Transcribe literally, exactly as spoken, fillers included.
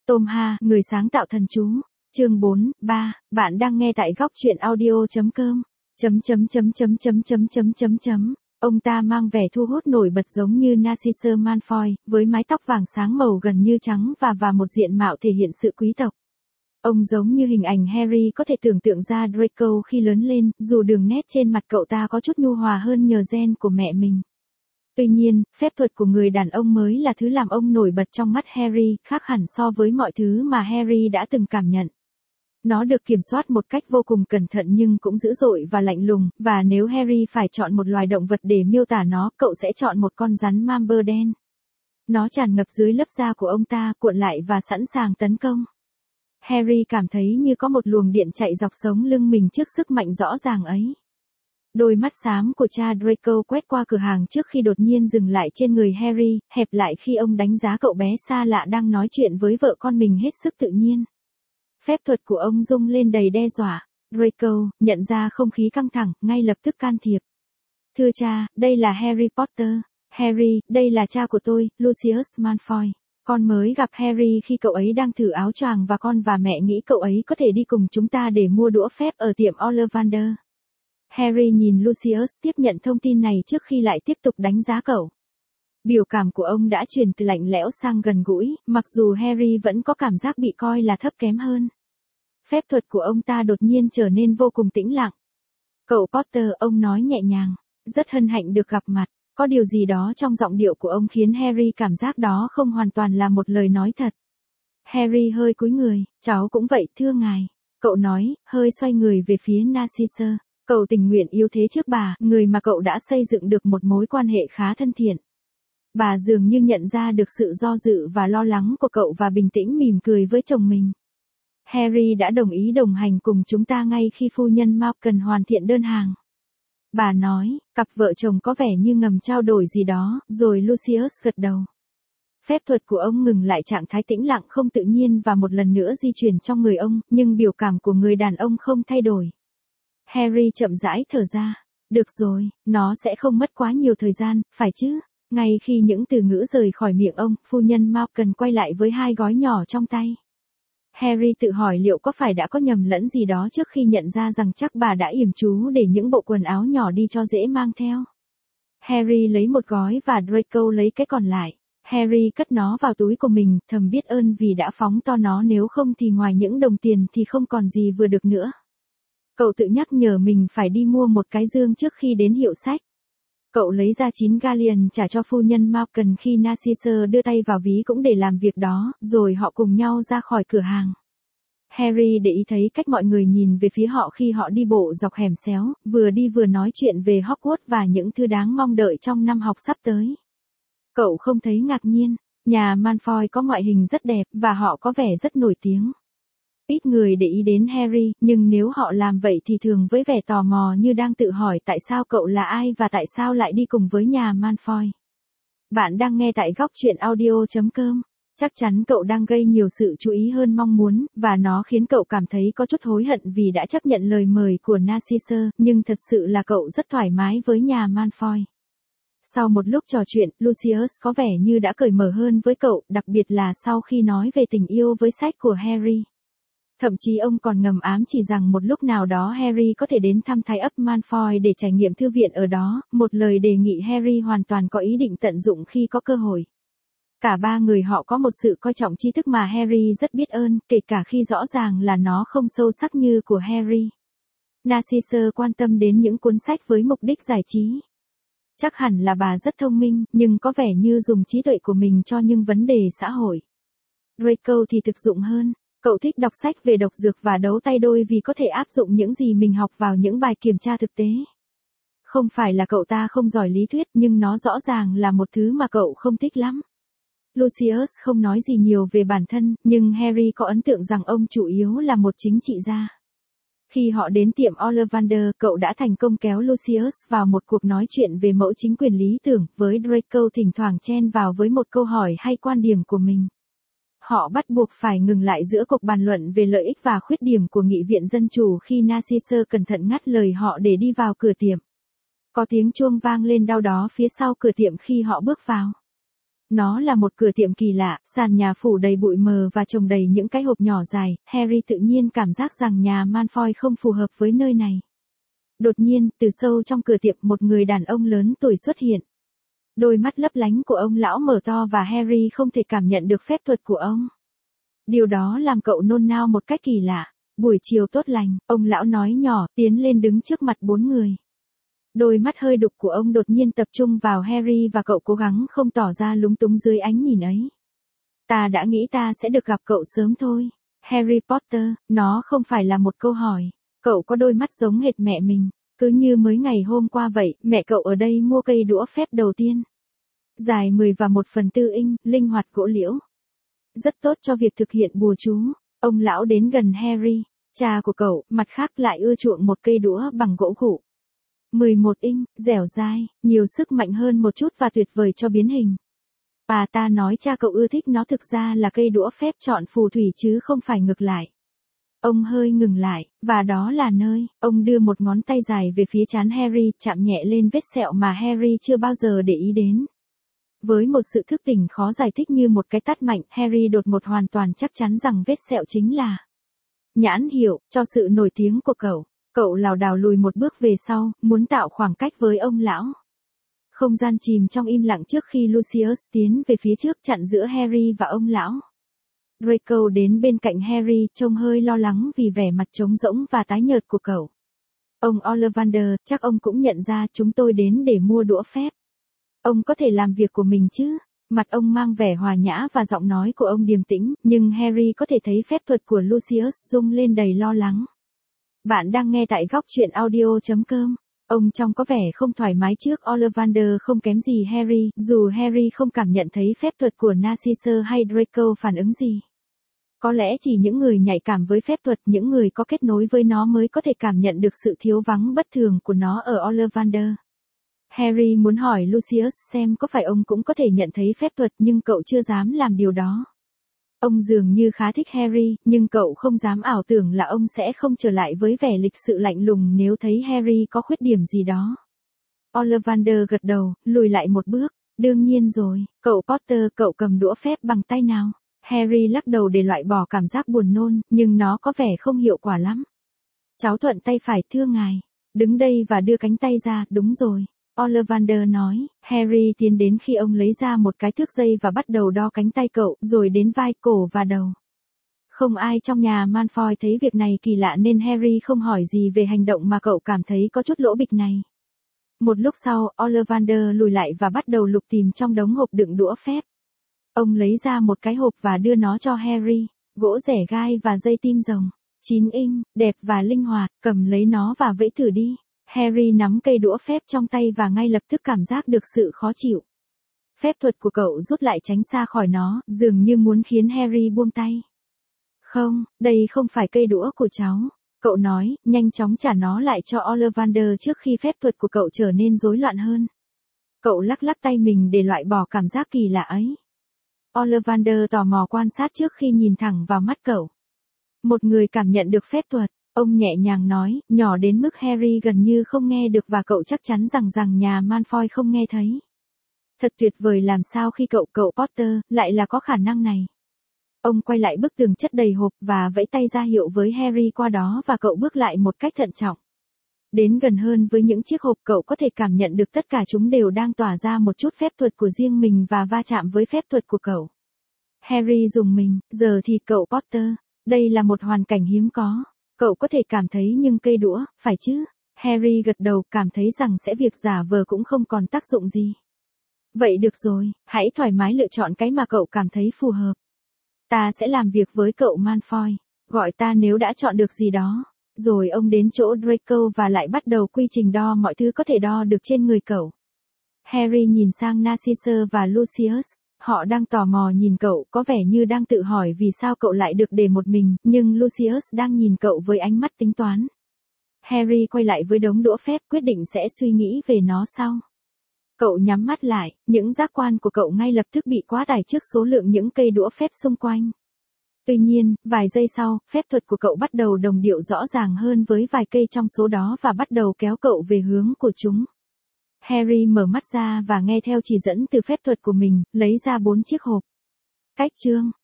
Tom Ha, người sáng tạo thần chú. Chương bốn, ba, bạn đang nghe tại góc truyện audio.com. Chấm chấm chấm chấm chấm chấm chấm chấm chấm. Ông ta mang vẻ thu hút nổi bật giống như Narcisse Malfoy, với mái tóc vàng sáng màu gần như trắng và và một diện mạo thể hiện sự quý tộc. Ông giống như hình ảnh Harry có thể tưởng tượng ra Draco khi lớn lên, dù đường nét trên mặt cậu ta có chút nhu hòa hơn nhờ gen của mẹ mình. Tuy nhiên, phép thuật của người đàn ông mới là thứ làm ông nổi bật trong mắt Harry, khác hẳn so với mọi thứ mà Harry đã từng cảm nhận. Nó được kiểm soát một cách vô cùng cẩn thận nhưng cũng dữ dội và lạnh lùng, và nếu Harry phải chọn một loài động vật để miêu tả nó, cậu sẽ chọn một con rắn Mamber đen. Nó tràn ngập dưới lớp da của ông ta, cuộn lại và sẵn sàng tấn công. Harry cảm thấy như có một luồng điện chạy dọc sống lưng mình trước sức mạnh rõ ràng ấy. Đôi mắt xám của cha Draco quét qua cửa hàng trước khi đột nhiên dừng lại trên người Harry, hẹp lại khi ông đánh giá cậu bé xa lạ đang nói chuyện với vợ con mình hết sức tự nhiên. Phép thuật của ông rung lên đầy đe dọa. Draco, nhận ra không khí căng thẳng, ngay lập tức can thiệp. Thưa cha, đây là Harry Potter. Harry, đây là cha của tôi, Lucius Malfoy. Con mới gặp Harry khi cậu ấy đang thử áo choàng và con và mẹ nghĩ cậu ấy có thể đi cùng chúng ta để mua đũa phép ở tiệm Ollivander. Harry nhìn Lucius tiếp nhận thông tin này trước khi lại tiếp tục đánh giá cậu. Biểu cảm của ông đã chuyển từ lạnh lẽo sang gần gũi, mặc dù Harry vẫn có cảm giác bị coi là thấp kém hơn. Phép thuật của ông ta đột nhiên trở nên vô cùng tĩnh lặng. Cậu Potter, ông nói nhẹ nhàng, rất hân hạnh được gặp mặt. Có điều gì đó trong giọng điệu của ông khiến Harry cảm giác đó không hoàn toàn là một lời nói thật. Harry hơi cúi người, cháu cũng vậy thưa ngài. Cậu nói, hơi xoay người về phía Narcisse. Cậu tình nguyện yếu thế trước bà, người mà cậu đã xây dựng được một mối quan hệ khá thân thiện. Bà dường như nhận ra được sự do dự và lo lắng của cậu và bình tĩnh mỉm cười với chồng mình. Harry đã đồng ý đồng hành cùng chúng ta ngay khi phu nhân Malkin hoàn thiện đơn hàng. Bà nói, cặp vợ chồng có vẻ như ngầm trao đổi gì đó, rồi Lucius gật đầu. Phép thuật của ông ngừng lại trạng thái tĩnh lặng không tự nhiên và một lần nữa di chuyển trong người ông, nhưng biểu cảm của người đàn ông không thay đổi. Harry chậm rãi thở ra. Được rồi, nó sẽ không mất quá nhiều thời gian, phải chứ? Ngay khi những từ ngữ rời khỏi miệng ông, phu nhân Malkin quay lại với hai gói nhỏ trong tay. Harry tự hỏi liệu có phải đã có nhầm lẫn gì đó trước khi nhận ra rằng chắc bà đã yểm chú để những bộ quần áo nhỏ đi cho dễ mang theo. Harry lấy một gói và Draco lấy cái còn lại. Harry cất nó vào túi của mình, thầm biết ơn vì đã phóng to nó, nếu không thì ngoài những đồng tiền thì không còn gì vừa được nữa. Cậu tự nhắc nhở mình phải đi mua một cái dương trước khi đến hiệu sách. Cậu lấy ra chín galleon trả cho phu nhân Malkin khi Narcisse đưa tay vào ví cũng để làm việc đó, rồi họ cùng nhau ra khỏi cửa hàng. Harry để ý thấy cách mọi người nhìn về phía họ khi họ đi bộ dọc hẻm xéo, vừa đi vừa nói chuyện về Hogwarts và những thứ đáng mong đợi trong năm học sắp tới. Cậu không thấy ngạc nhiên, nhà Malfoy có ngoại hình rất đẹp và họ có vẻ rất nổi tiếng. Ít người để ý đến Harry, nhưng nếu họ làm vậy thì thường với vẻ tò mò như đang tự hỏi tại sao cậu là ai và tại sao lại đi cùng với nhà Malfoy. Bạn đang nghe tại góc truyện audio.com. Chắc chắn cậu đang gây nhiều sự chú ý hơn mong muốn, và nó khiến cậu cảm thấy có chút hối hận vì đã chấp nhận lời mời của Narcisse, nhưng thật sự là cậu rất thoải mái với nhà Malfoy. Sau một lúc trò chuyện, Lucius có vẻ như đã cởi mở hơn với cậu, đặc biệt là sau khi nói về tình yêu với sách của Harry. Thậm chí ông còn ngầm ám chỉ rằng một lúc nào đó Harry có thể đến thăm Thái ấp Malfoy để trải nghiệm thư viện ở đó, một lời đề nghị Harry hoàn toàn có ý định tận dụng khi có cơ hội. Cả ba người họ có một sự coi trọng tri thức mà Harry rất biết ơn, kể cả khi rõ ràng là nó không sâu sắc như của Harry. Narcisse quan tâm đến những cuốn sách với mục đích giải trí. Chắc hẳn là bà rất thông minh, nhưng có vẻ như dùng trí tuệ của mình cho những vấn đề xã hội. Draco thì thực dụng hơn. Cậu thích đọc sách về độc dược và đấu tay đôi vì có thể áp dụng những gì mình học vào những bài kiểm tra thực tế. Không phải là cậu ta không giỏi lý thuyết, nhưng nó rõ ràng là một thứ mà cậu không thích lắm. Lucius không nói gì nhiều về bản thân, nhưng Harry có ấn tượng rằng ông chủ yếu là một chính trị gia. Khi họ đến tiệm Ollivander, cậu đã thành công kéo Lucius vào một cuộc nói chuyện về mẫu chính quyền lý tưởng, với Draco thỉnh thoảng chen vào với một câu hỏi hay quan điểm của mình. Họ bắt buộc phải ngừng lại giữa cuộc bàn luận về lợi ích và khuyết điểm của nghị viện dân chủ khi Narcisse cẩn thận ngắt lời họ để đi vào cửa tiệm. Có tiếng chuông vang lên đau đó phía sau cửa tiệm khi họ bước vào. Nó là một cửa tiệm kỳ lạ, sàn nhà phủ đầy bụi mờ và trồng đầy những cái hộp nhỏ dài, Harry tự nhiên cảm giác rằng nhà Malfoy không phù hợp với nơi này. Đột nhiên, từ sâu trong cửa tiệm một người đàn ông lớn tuổi xuất hiện. Đôi mắt lấp lánh của ông lão mở to và Harry không thể cảm nhận được phép thuật của ông. Điều đó làm cậu nôn nao một cách kỳ lạ. Buổi chiều tốt lành, ông lão nói nhỏ, tiến lên đứng trước mặt bốn người. Đôi mắt hơi đục của ông đột nhiên tập trung vào Harry và cậu cố gắng không tỏ ra lúng túng dưới ánh nhìn ấy. Ta đã nghĩ ta sẽ được gặp cậu sớm thôi. Harry Potter, nó không phải là một câu hỏi. Cậu có đôi mắt giống hệt mẹ mình. Cứ như mới ngày hôm qua vậy, mẹ cậu ở đây mua cây đũa phép đầu tiên. Dài mười và một phần tư inch, linh hoạt gỗ liễu. Rất tốt cho việc thực hiện bùa chú. Ông lão đến gần Harry. Cha của cậu, mặt khác lại ưa chuộng một cây đũa bằng gỗ gụ. mười một inch, dẻo dai, nhiều sức mạnh hơn một chút và tuyệt vời cho biến hình. Bà ta nói cha cậu ưa thích nó thực ra là cây đũa phép chọn phù thủy chứ không phải ngược lại. Ông hơi ngừng lại, và đó là nơi, ông đưa một ngón tay dài về phía trán Harry, chạm nhẹ lên vết sẹo mà Harry chưa bao giờ để ý đến. Với một sự thức tỉnh khó giải thích như một cái tát mạnh, Harry đột ngột hoàn toàn chắc chắn rằng vết sẹo chính là nhãn hiệu cho sự nổi tiếng của cậu. Cậu lảo đảo lùi một bước về sau, muốn tạo khoảng cách với ông lão. Không gian chìm trong im lặng trước khi Lucius tiến về phía trước chặn giữa Harry và ông lão. Draco đến bên cạnh Harry, trông hơi lo lắng vì vẻ mặt trống rỗng và tái nhợt của cậu. Ông Ollivander, chắc ông cũng nhận ra chúng tôi đến để mua đũa phép. Ông có thể làm việc của mình chứ? Mặt ông mang vẻ hòa nhã và giọng nói của ông điềm tĩnh, nhưng Harry có thể thấy phép thuật của Lucius rung lên đầy lo lắng. Bạn đang nghe tại góc truyện audio chấm com. Ông trông có vẻ không thoải mái trước Ollivander không kém gì Harry, dù Harry không cảm nhận thấy phép thuật của Narcissus hay Draco phản ứng gì. Có lẽ chỉ những người nhạy cảm với phép thuật, những người có kết nối với nó mới có thể cảm nhận được sự thiếu vắng bất thường của nó ở Ollivander. Harry muốn hỏi Lucius xem có phải ông cũng có thể nhận thấy phép thuật nhưng cậu chưa dám làm điều đó. Ông dường như khá thích Harry, nhưng cậu không dám ảo tưởng là ông sẽ không trở lại với vẻ lịch sự lạnh lùng nếu thấy Harry có khuyết điểm gì đó. Ollivander gật đầu, lùi lại một bước. Đương nhiên rồi, cậu Potter, cậu cầm đũa phép bằng tay nào? Harry lắc đầu để loại bỏ cảm giác buồn nôn, nhưng nó có vẻ không hiệu quả lắm. Cháu thuận tay phải, thưa ngài. Đứng đây và đưa cánh tay ra, đúng rồi. Ollivander nói. Harry tiến đến khi ông lấy ra một cái thước dây và bắt đầu đo cánh tay cậu, rồi đến vai, cổ và đầu. Không ai trong nhà Malfoy thấy việc này kỳ lạ nên Harry không hỏi gì về hành động mà cậu cảm thấy có chút lỗ bịch này. Một lúc sau, Ollivander lùi lại và bắt đầu lục tìm trong đống hộp đựng đũa phép. Ông lấy ra một cái hộp và đưa nó cho Harry. Gỗ rẻ gai và dây tim rồng. chín inch, đẹp và linh hoạt, cầm lấy nó và vẫy thử đi. Harry nắm cây đũa phép trong tay và ngay lập tức cảm giác được sự khó chịu. Phép thuật của cậu rút lại tránh xa khỏi nó, dường như muốn khiến Harry buông tay. Không, đây không phải cây đũa của cháu. Cậu nói, nhanh chóng trả nó lại cho Ollivander trước khi phép thuật của cậu trở nên rối loạn hơn. Cậu lắc lắc tay mình để loại bỏ cảm giác kỳ lạ ấy. Ollivander tò mò quan sát trước khi nhìn thẳng vào mắt cậu. Một người cảm nhận được phép thuật, ông nhẹ nhàng nói, nhỏ đến mức Harry gần như không nghe được và cậu chắc chắn rằng rằng nhà Malfoy không nghe thấy. Thật tuyệt vời, làm sao khi cậu cậu Potter lại là có khả năng này. Ông quay lại bức tường chất đầy hộp và vẫy tay ra hiệu với Harry qua đó và cậu bước lại một cách thận trọng. Đến gần hơn với những chiếc hộp, cậu có thể cảm nhận được tất cả chúng đều đang tỏa ra một chút phép thuật của riêng mình và va chạm với phép thuật của cậu. Harry rùng mình, giờ thì cậu Potter, đây là một hoàn cảnh hiếm có. Cậu có thể cảm thấy nhưng cây đũa, phải chứ? Harry gật đầu, cảm thấy rằng sẽ việc giả vờ cũng không còn tác dụng gì. Vậy được rồi, hãy thoải mái lựa chọn cái mà cậu cảm thấy phù hợp. Ta sẽ làm việc với cậu Malfoy, gọi ta nếu đã chọn được gì đó. Rồi ông đến chỗ Draco và lại bắt đầu quy trình đo mọi thứ có thể đo được trên người cậu. Harry nhìn sang Narcissus và Lucius, họ đang tò mò nhìn cậu, có vẻ như đang tự hỏi vì sao cậu lại được để một mình, nhưng Lucius đang nhìn cậu với ánh mắt tính toán. Harry quay lại với đống đũa phép, quyết định sẽ suy nghĩ về nó sau. Cậu nhắm mắt lại, những giác quan của cậu ngay lập tức bị quá tải trước số lượng những cây đũa phép xung quanh. Tuy nhiên, vài giây sau, phép thuật của cậu bắt đầu đồng điệu rõ ràng hơn với vài cây trong số đó và bắt đầu kéo cậu về hướng của chúng. Harry mở mắt ra và nghe theo chỉ dẫn từ phép thuật của mình, lấy ra bốn chiếc hộp. Cách chương